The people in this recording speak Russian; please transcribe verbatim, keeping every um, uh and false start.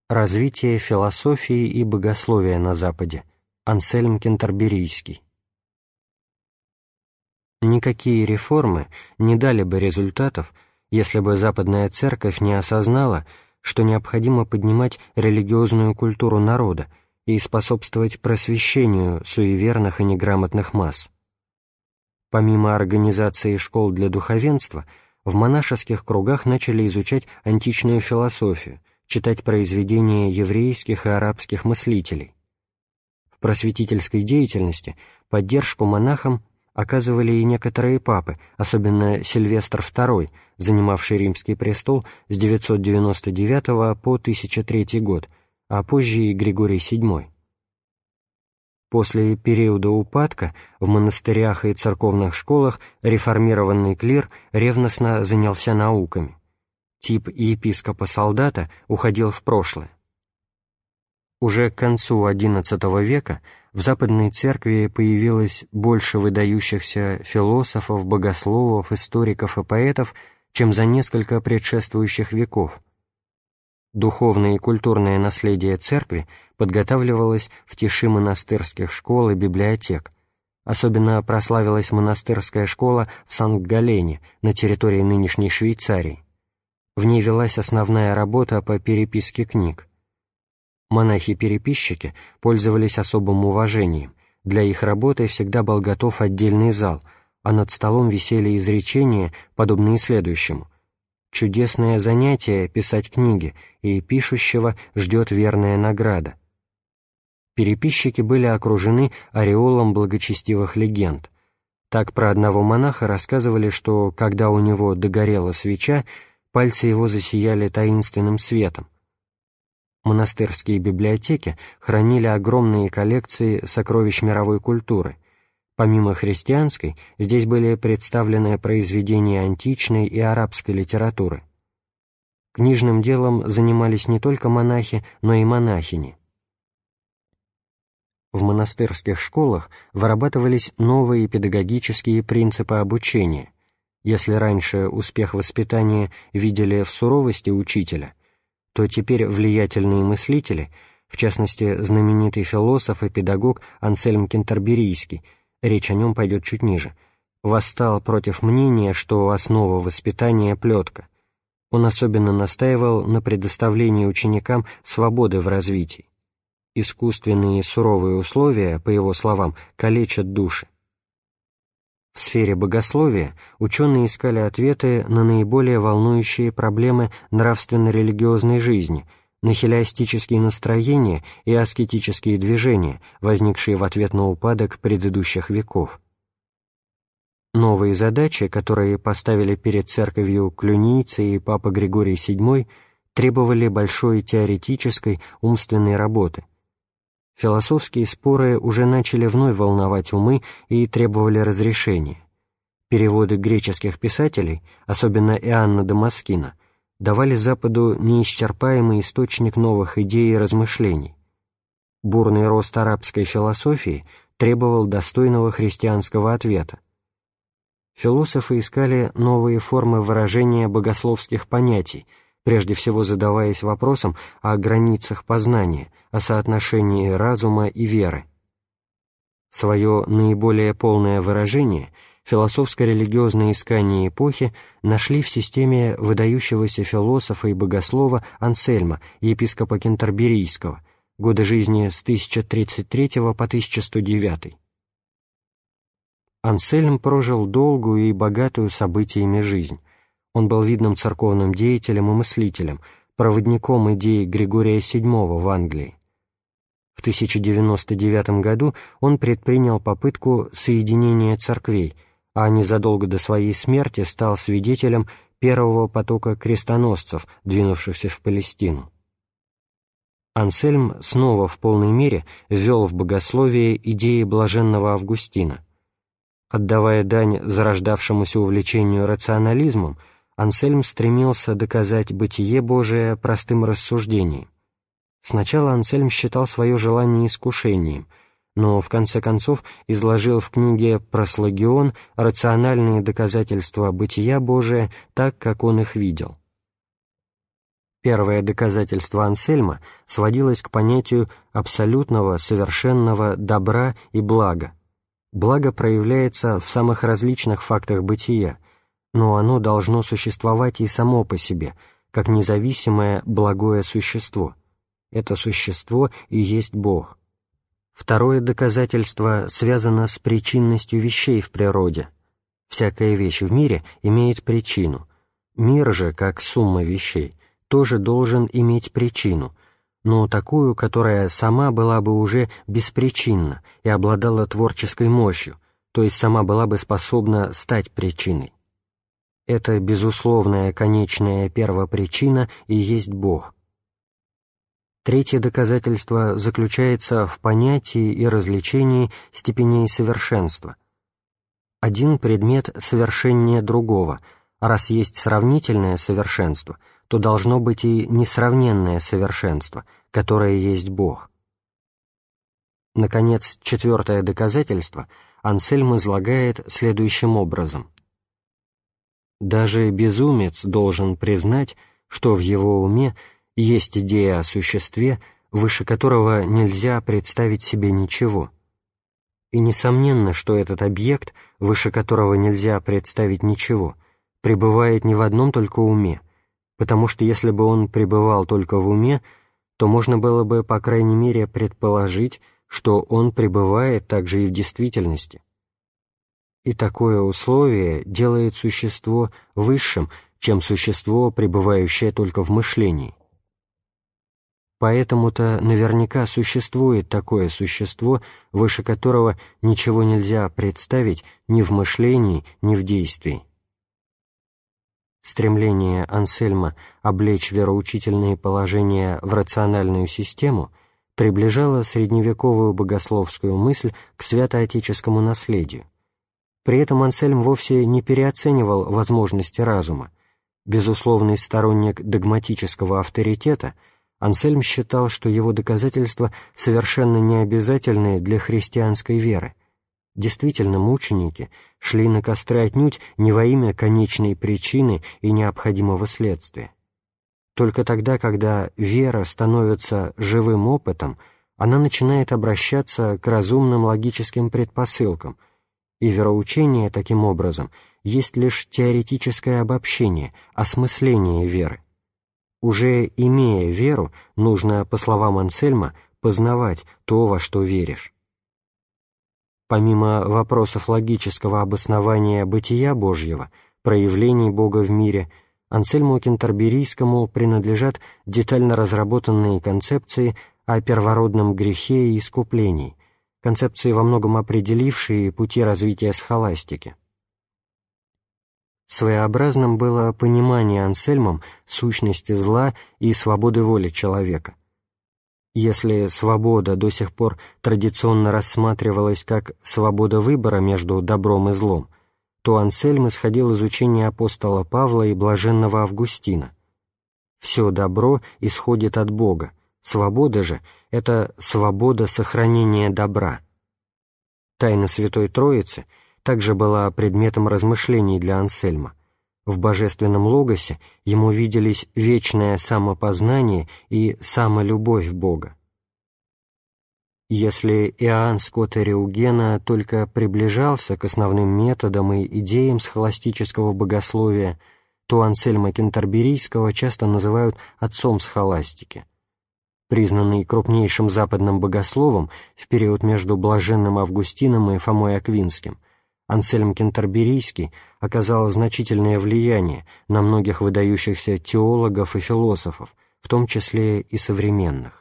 Развитие философии и богословия на Западе. Ансельм Кентерберийский. Никакие реформы не дали бы результатов, если бы Западная Церковь не осознала, что необходимо поднимать религиозную культуру народа и способствовать просвещению суеверных и неграмотных масс. Помимо организации школ для духовенства, в монашеских кругах начали изучать античную философию, читать произведения еврейских и арабских мыслителей. В просветительской деятельности поддержку монахам оказывали и некоторые папы, особенно Сильвестр второй, занимавший римский престол с девятьсот девяносто девятого по тысяча третий год, а позже и Григорий седьмой. После периода упадка в монастырях и церковных школах реформированный клир ревностно занялся науками. Тип епископа-солдата уходил в прошлое. Уже к концу одиннадцатого века в Западной Церкви появилось больше выдающихся философов, богословов, историков и поэтов, чем за несколько предшествующих веков. Духовное и культурное наследие Церкви подготавливалось в тиши монастырских школ и библиотек. Особенно прославилась монастырская школа в Санкт-Галене на территории нынешней Швейцарии. В ней велась основная работа по переписке книг. Монахи-переписчики пользовались особым уважением, для их работы всегда был готов отдельный зал, а над столом висели изречения, подобные следующему: «Чудесное занятие — писать книги, и пишущего ждет верная награда». Переписчики были окружены ореолом благочестивых легенд. Так про одного монаха рассказывали, что, когда у него догорела свеча, пальцы его засияли таинственным светом. Монастырские библиотеки хранили огромные коллекции сокровищ мировой культуры. Помимо христианской, здесь были представлены произведения античной и арабской литературы. Книжным делом занимались не только монахи, но и монахини. В монастырских школах вырабатывались новые педагогические принципы обучения. Если раньше успех воспитания видели в суровости учителя, то теперь влиятельные мыслители, в частности знаменитый философ и педагог Ансельм Кентерберийский, речь о нем пойдет чуть ниже, восстал против мнения, что основа воспитания — плетка. Он особенно настаивал на предоставлении ученикам свободы в развитии. Искусственные и суровые условия, по его словам, калечат души. В сфере богословия ученые искали ответы на наиболее волнующие проблемы нравственно-религиозной жизни, на хилиастические настроения и аскетические движения, возникшие в ответ на упадок предыдущих веков. Новые задачи, которые поставили перед церковью клюнийцы и папа Григорий седьмой, требовали большой теоретической, умственной работы. Философские споры уже начали вновь волновать умы и требовали разрешения. Переводы греческих писателей, особенно Иоанна Дамаскина, давали Западу неисчерпаемый источник новых идей и размышлений. Бурный рост арабской философии требовал достойного христианского ответа. Философы искали новые формы выражения богословских понятий, прежде всего задаваясь вопросом о границах познания, о соотношении разума и веры. Свое наиболее полное выражение философско-религиозные искания эпохи нашли в системе выдающегося философа и богослова Ансельма, епископа Кентерберийского, годы жизни с тысяча тридцать третьего по тысяча сто девятый. Ансельм прожил долгую и богатую событиями жизнь. Он был видным церковным деятелем и мыслителем, проводником идей Григория седьмого в Англии. В тысяча девяносто девятом году он предпринял попытку соединения церквей, а незадолго до своей смерти стал свидетелем первого потока крестоносцев, двинувшихся в Палестину. Ансельм снова в полной мере ввел в богословие идеи блаженного Августина. Отдавая дань зарождавшемуся увлечению рационализмом, Ансельм стремился доказать бытие Божие простым рассуждением. Сначала Ансельм считал свое желание искушением, но в конце концов изложил в книге «Прослогион» рациональные доказательства бытия Божия так, как он их видел. Первое доказательство Ансельма сводилось к понятию абсолютного, совершенного добра и блага. Благо проявляется в самых различных фактах бытия, но оно должно существовать и само по себе, как независимое благое существо. Это существо и есть Бог. Второе доказательство связано с причинностью вещей в природе. Всякая вещь в мире имеет причину. Мир же, как сумма вещей, тоже должен иметь причину, но такую, которая сама была бы уже беспричинна и обладала творческой мощью, то есть сама была бы способна стать причиной. Эта безусловная конечная первопричина и есть Бог. Третье доказательство заключается в понятии и различении степеней совершенства. Один предмет совершеннее другого, а раз есть сравнительное совершенство, то должно быть и несравненное совершенство, которое есть Бог. Наконец, четвертое доказательство Ансельм излагает следующим образом. Даже безумец должен признать, что в его уме есть идея о существе, выше которого нельзя представить себе ничего. И несомненно, что этот объект, выше которого нельзя представить ничего, пребывает не в одном только уме, потому что если бы он пребывал только в уме, то можно было бы, по крайней мере, предположить, что он пребывает также и в действительности. И такое условие делает существо высшим, чем существо, пребывающее только в мышлении. Поэтому-то наверняка существует такое существо, выше которого ничего нельзя представить ни в мышлении, ни в действии. Стремление Ансельма облечь вероучительные положения в рациональную систему приближало средневековую богословскую мысль к святоотеческому наследию. При этом Ансельм вовсе не переоценивал возможности разума. Безусловный сторонник догматического авторитета, Ансельм считал, что его доказательства совершенно необязательны для христианской веры. Действительно, мученики шли на костры отнюдь не во имя конечной причины и необходимого следствия. Только тогда, когда вера становится живым опытом, она начинает обращаться к разумным логическим предпосылкам, и вероучение, таким образом, есть лишь теоретическое обобщение, осмысление веры. Уже имея веру, нужно, по словам Ансельма, познавать то, во что веришь. Помимо вопросов логического обоснования бытия Божьего, проявлений Бога в мире, Ансельму Кентерберийскому принадлежат детально разработанные концепции о первородном грехе и искуплении, концепции, во многом определившие пути развития схоластики. Своеобразным было понимание Ансельмом сущности зла и свободы воли человека. Если свобода до сих пор традиционно рассматривалась как свобода выбора между добром и злом, то Ансельм исходил из учения апостола Павла и блаженного Августина. Все добро исходит от Бога, свобода же — это свобода сохранения добра. Тайна Святой Троицы также была предметом размышлений для Ансельма. В божественном логосе ему виделись вечное самопознание и самолюбовь Бога. Если Иоанн Скотта Реугена только приближался к основным методам и идеям схоластического богословия, то Ансельма Кентерберийского часто называют отцом схоластики. Признанный крупнейшим западным богословом в период между блаженным Августином и Фомой Аквинским, Ансельм Кентерберийский оказал значительное влияние на многих выдающихся теологов и философов, в том числе и современных.